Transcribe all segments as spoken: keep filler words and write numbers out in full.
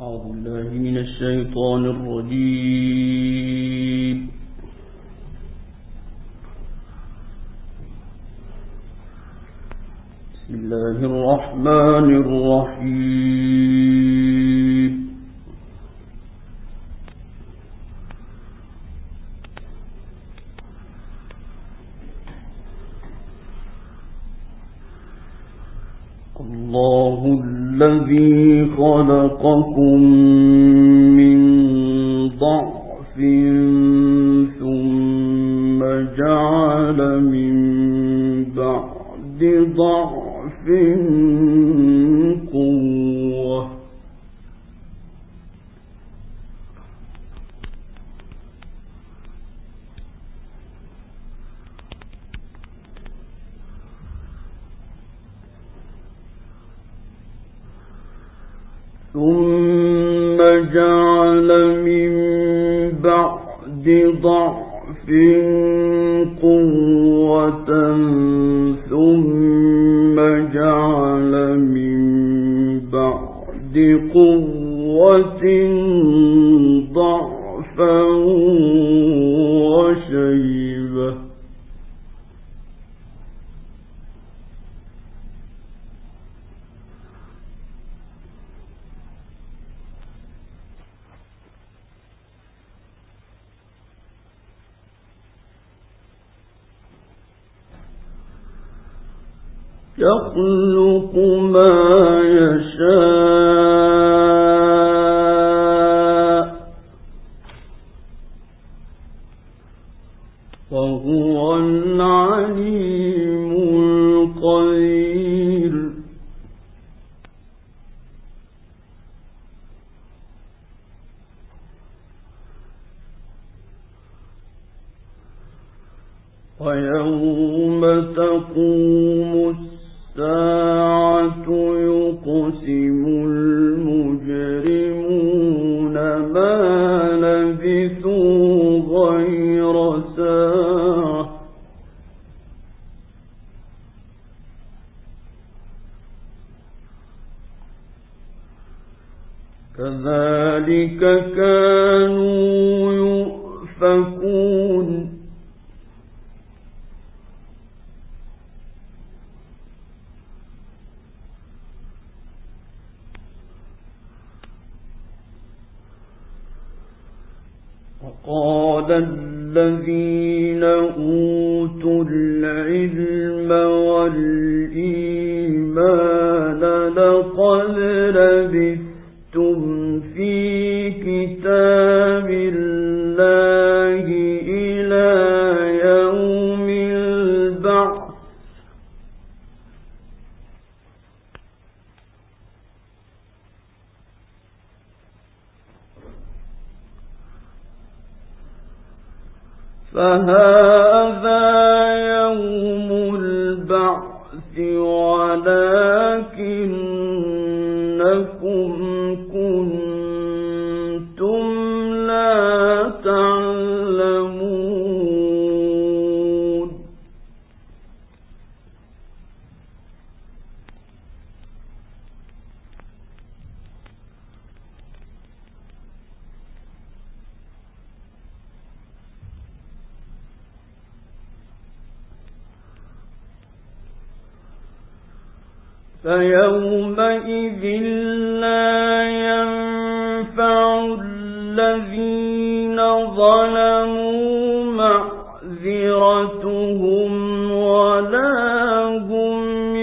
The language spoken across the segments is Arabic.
أعوذ بالله من الشيطان الرجيم. بسم الله الرحمن الرحيم. الله الذي خلقكم من ضعف ثم جعل من بعد ضعف قوة ثم جعل من بعد ضعف قوة ثم جعل من بعد قوة ضعفا وشيبة يخلق ما يشاء وهو العليم القدير. ويوم تقوم الساعة يقسم المجرمون ما لبثوا غير ساعة كذلك كانوا يؤفكون. وقال الذين أوتوا العلم والإيمان لقد لبثتم في كتاب الله إلى يوم البعث فهذا يوم البعث ولكنكم كنتم لا تعلمون. فيومئذ لا ينفع الذين ظلموا معذرتهم ولا هم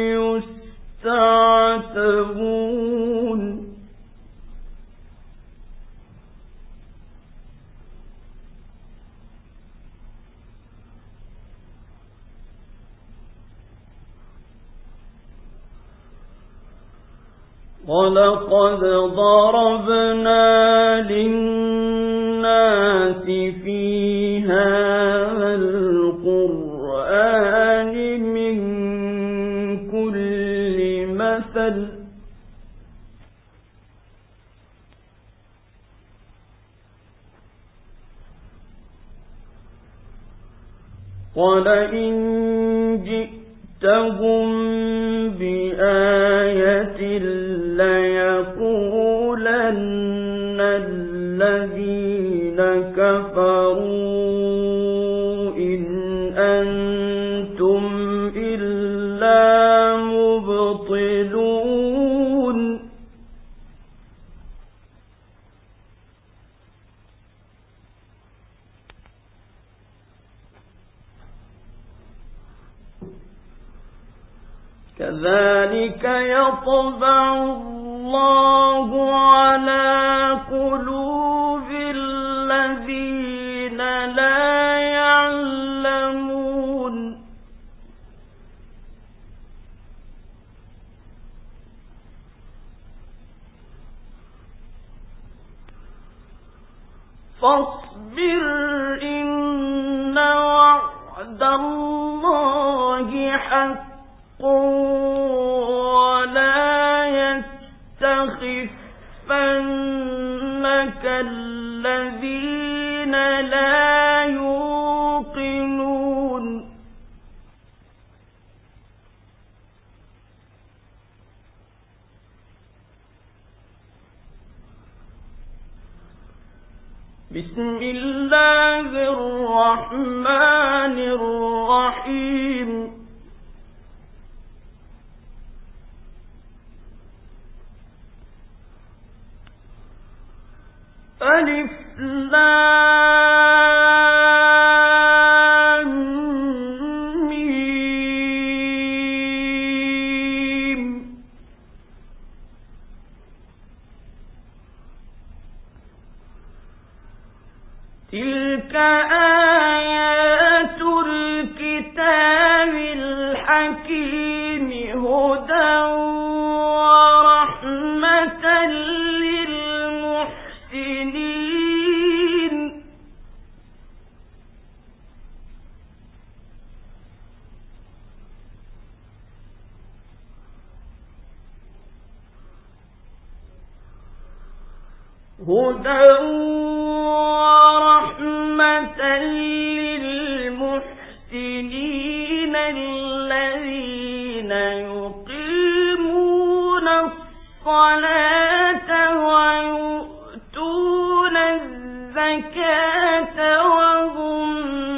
يستعتبون. ولقد ضربنا للناس في هذا القرآن من كل مثل ولئن جئتهم بآية ليقولن يعقلون كذلك يطبع الله على قلوب الذين لا يعلمون فاصبر إن وعد الله حق ولا يستخفنك الذين لا يوقنون بسم الله الرحمن الرحيم ألف لام ميم تلك آيات الكتاب الحكيم هدى ورحمة للمحسنين هدى ورحمة للمحسنين الذين يقيمون الصلاة ويؤتون الزكاة وهم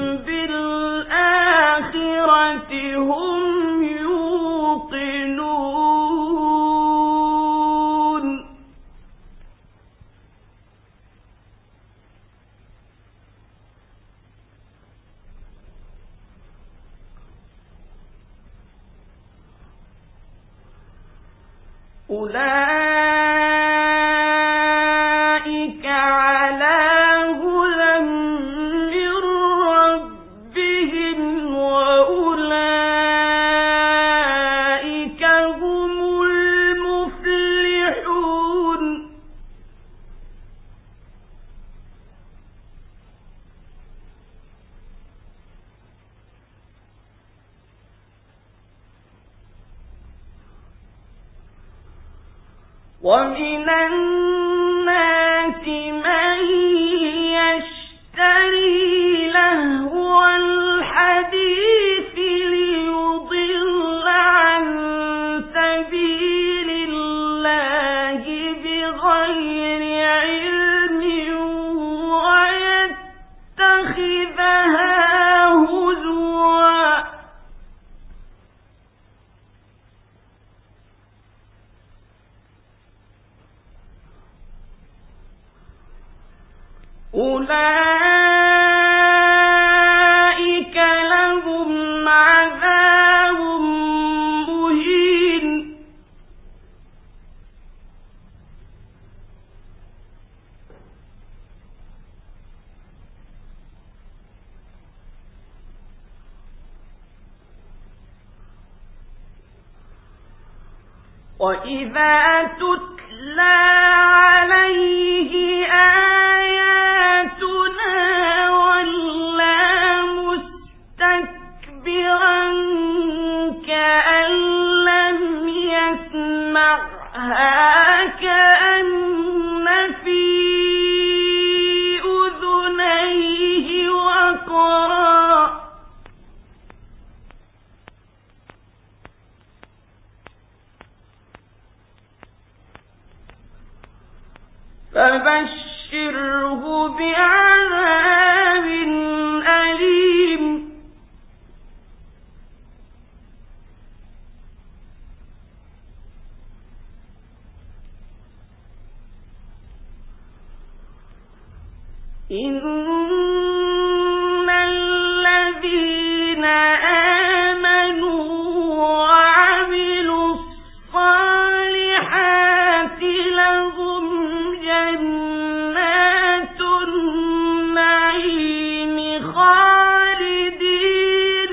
بالآخرة هم يوقنون أولئك على هدى من ربهم وأولئك هم المفلحون ومن الناس من يشتري لهو الحديث ليضل عن سبيل الله بغير علم ويتخذها هزوا أولئك لهم عذاب مهين وإذا تتلى عليه آياتنا ولى مستكبرا كأن لم يسمعها كأن في أذنيه وقرا فبشره بعذاب أليم إن الذين آمنوا وعملوا الصالحات لهم جنات النعيم خالدين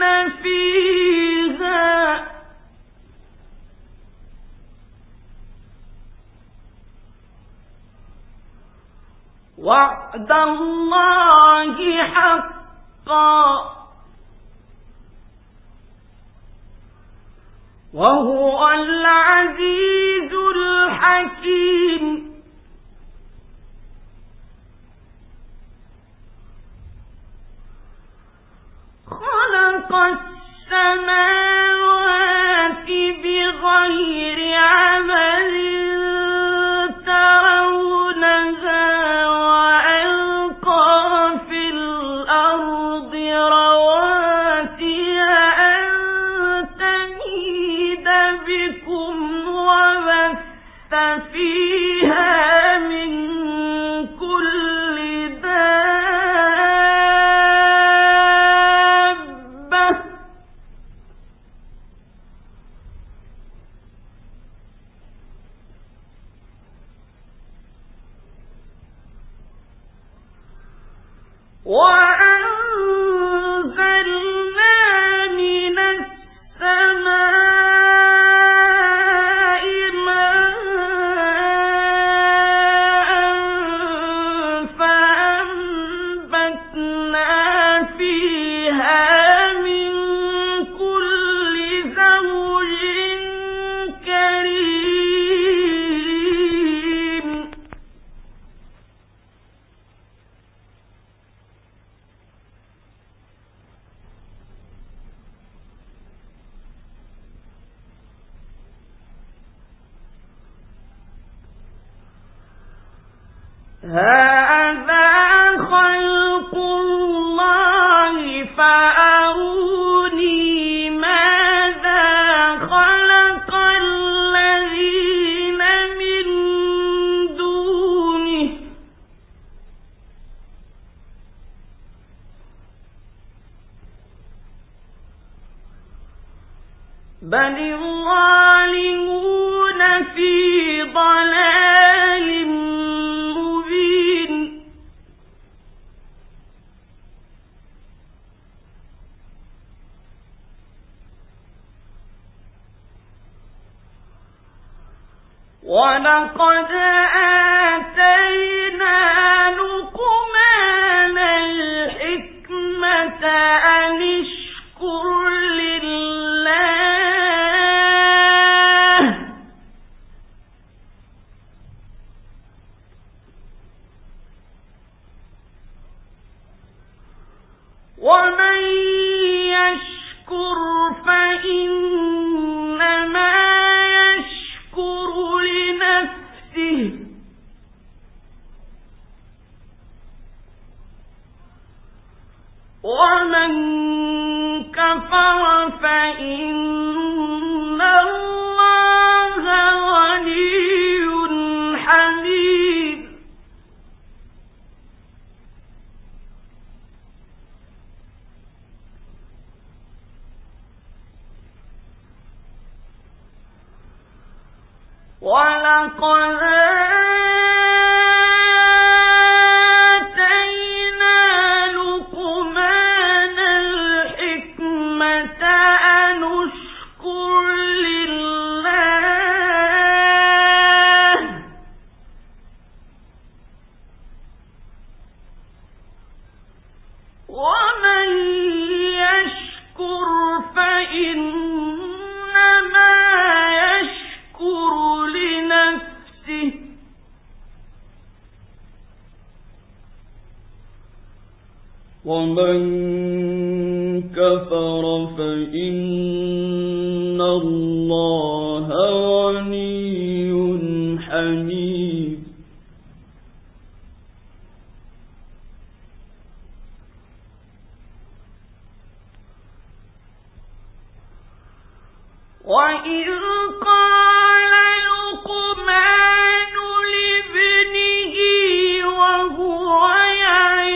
فيها وعد الله حقا وهو العزيز الحكيم. خلق السماوات بغير عمل ترونها وألقى في الأرض رواسي أن تميد بكم وبث فيها من كل دابة وأنزلنا من السماء ماء فأنبتنا فيها من كل زوج كريم. هذا خلق الله فأروني ماذا خلق الذين من دونه بل الظالمون في ضلال مبين. ولقد آتينا لقمان الحكمة أن اشكر لله ومن يشكر فإنما يشكر لنفسه ومن كفر فإن الله غني حميد. ولقد آتينا لقمان الحكمة أن اشكر لله ومن يشكر فإنما يشكر لنفسه ومن كفر فإن الله غني حميد. وإذ قال لقمان لابنه وهو يعظه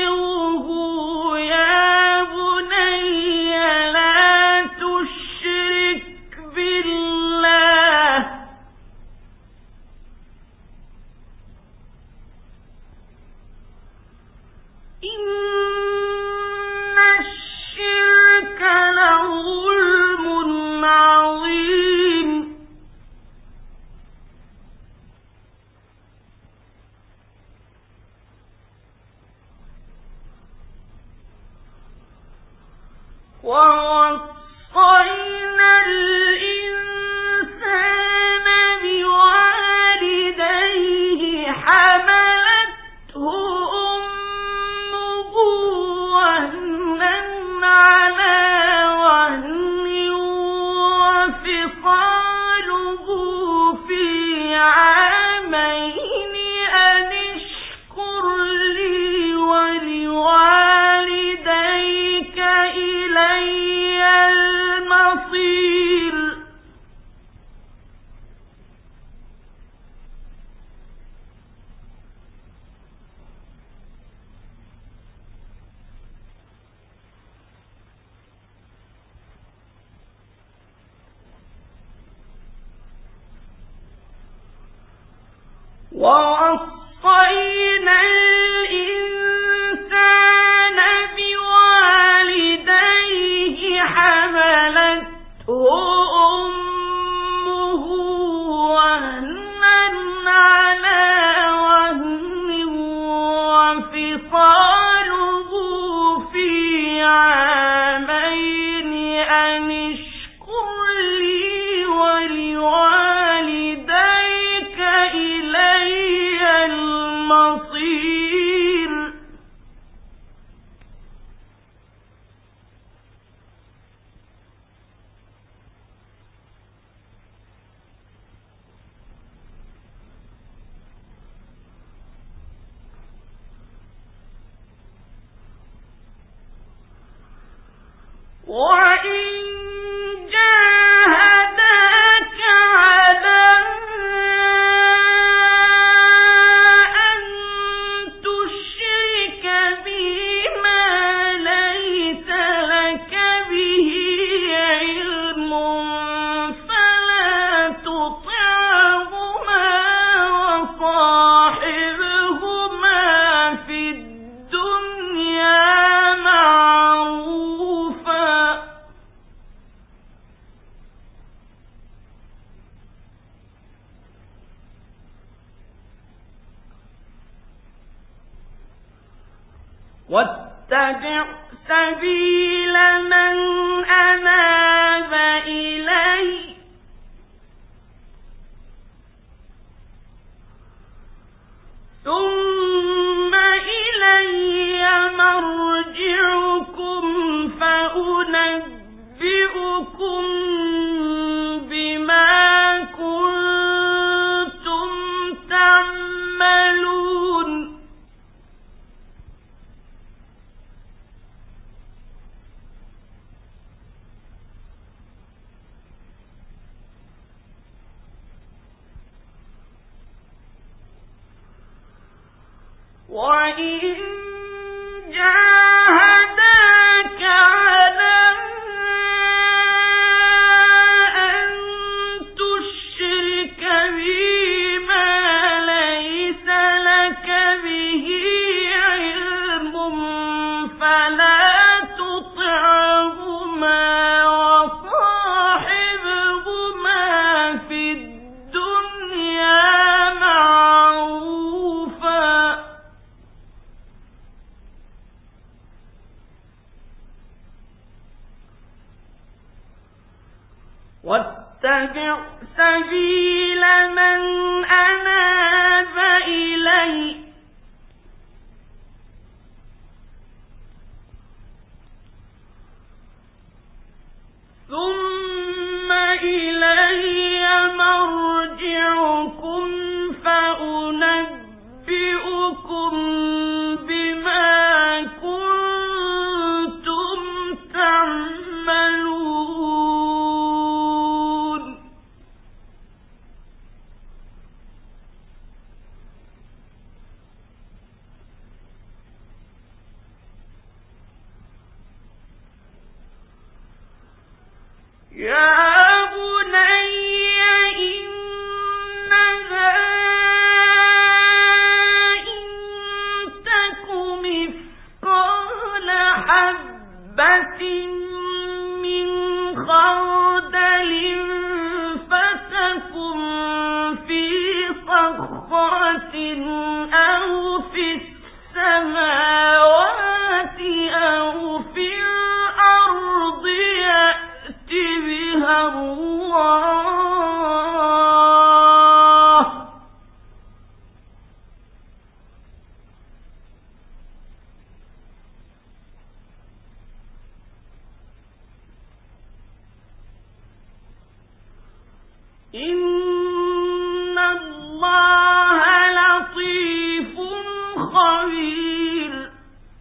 ووصينا الإنسان بوالديه حملته أمه وهنا على وهن وفصاله في عامين أن اشكر لي ولوالديك إلي المصير. ووصينا الإنسان بوالديه حملته أمه وهنا على وهن وفصاله في عامين أن اشكر لي ولوالديك إلي المصير. وإن جاهداك على أن تشرك بي ما ليس لك به علم فلا تطعهما وصاحبهما في الدنيا معروفا. واتبع سبيل من أناب إلي ثم إلي مرجعكم فأنبئكم بما كنتم تعملون. وإن جاهداك على أن تشرك بي ما ليس لك به علم فلا تطعهما وصاحبهما في الدنيا معروفا. واتبع سبيل من أناب إلي ثم إلي مرجعكم فأنبئكم بما كنتم تعملون. يا بني إنها إن تك مثقال حبة من خردل فتكن في صخرة أو في السماوات أو في الأرض الله إن الله لطيف خبير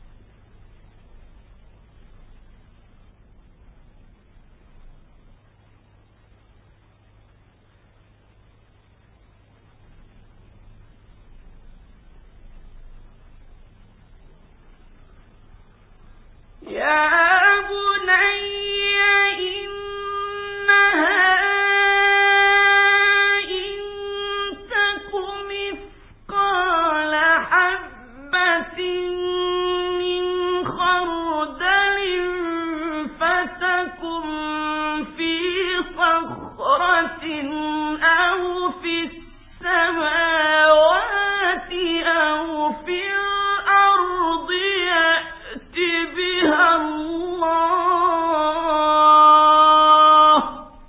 يا بني إنها إن تك مثقال حبة من خردل فتكن في صخرة أو في السماوات أو في الأرض يأت بها الله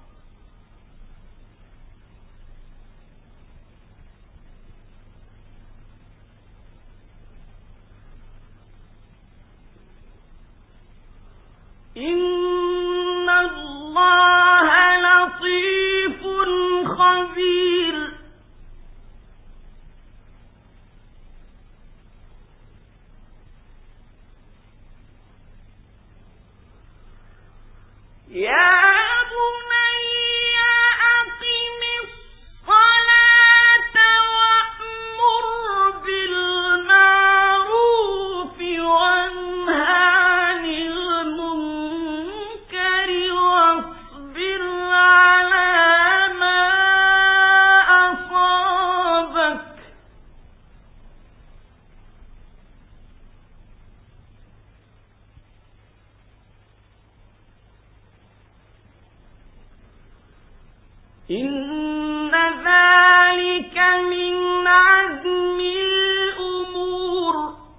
إن الله لطيف خبير يا بني أقم الصلاة وأمر بالمعروف وانه عن المنكر واصبر على ما أصابك إن ذلك من عزم الأمور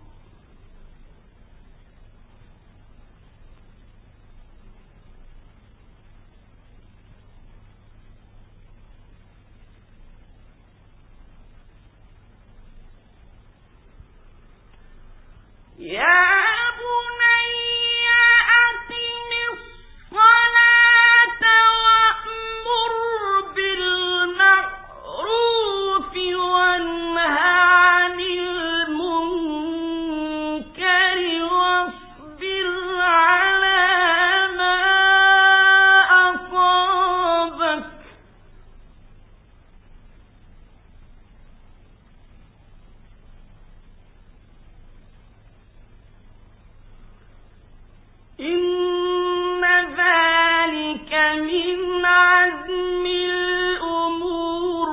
يا بني أقم الصلاة وأمر بالمعروف وانه عن المنكر واصبر على ما أصابك إن ذلك من عزم الأمور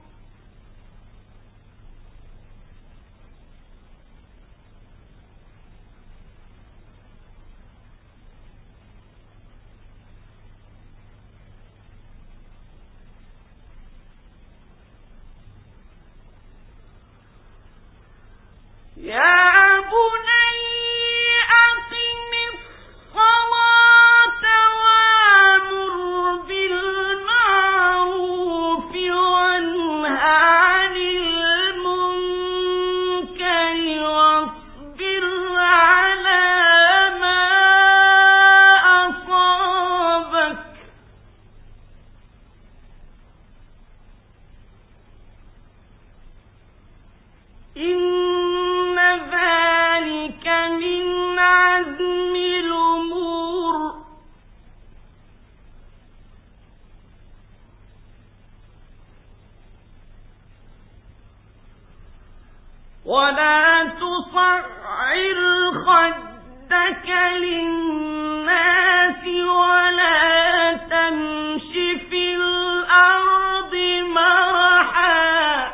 يا بني أقم الصلاة وأمر بالمعروف وانه عن المنكر واصبر على ما أصابك إن ذلك من عزم الأمور ولا تصعر خدك للناس ولا تمش في الأرض مرحا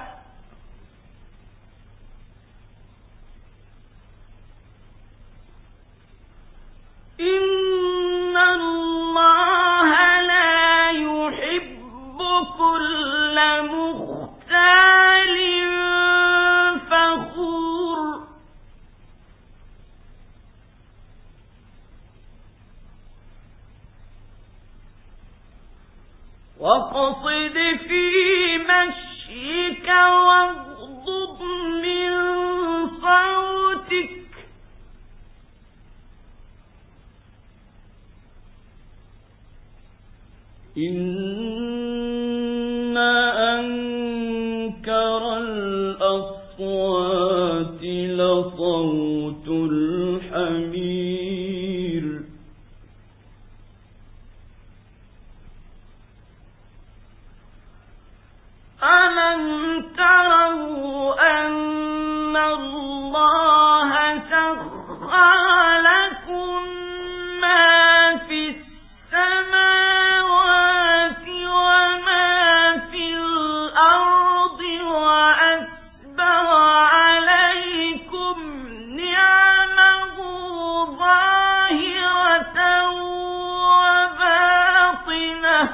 إن الله لا يحب كل مختال فخور الأصوات لصوت الحمير ألم تروا أن الله سخر لكم ما في السماوات وما في الأرض وأسبغ عليكم نعمه ظاهرة وباطنة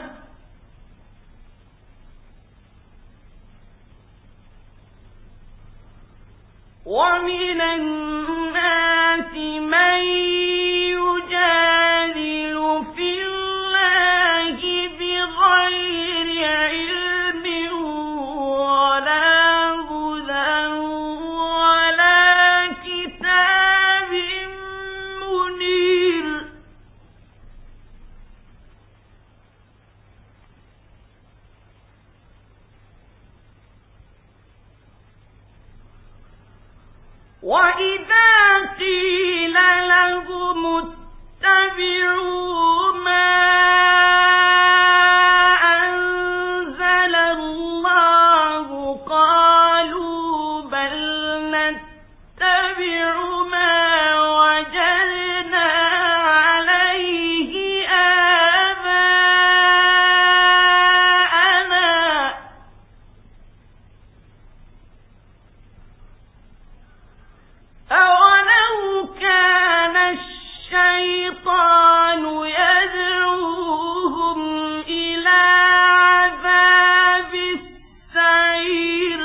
ومن الناس من يجادل في الله بغير علم ولا هدى ولا كتاب منير وإذا قيل لهم اتبعوا ما أنزل الله قالوا بل نتبع ما وجدنا عليه آباءنا أولو كان الشيطان يدعوهم إلى عذاب السعير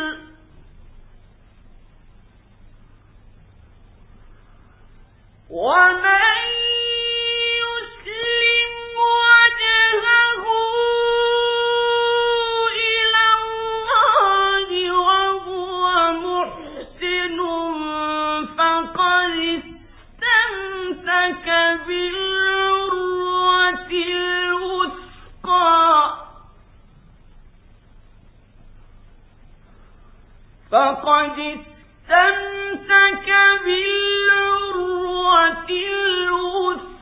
ومن يسلم وجهه إلى الله وهو محسن فقد استمسك بالعروة الوثقى فقد استمسك بالعروة الوثقى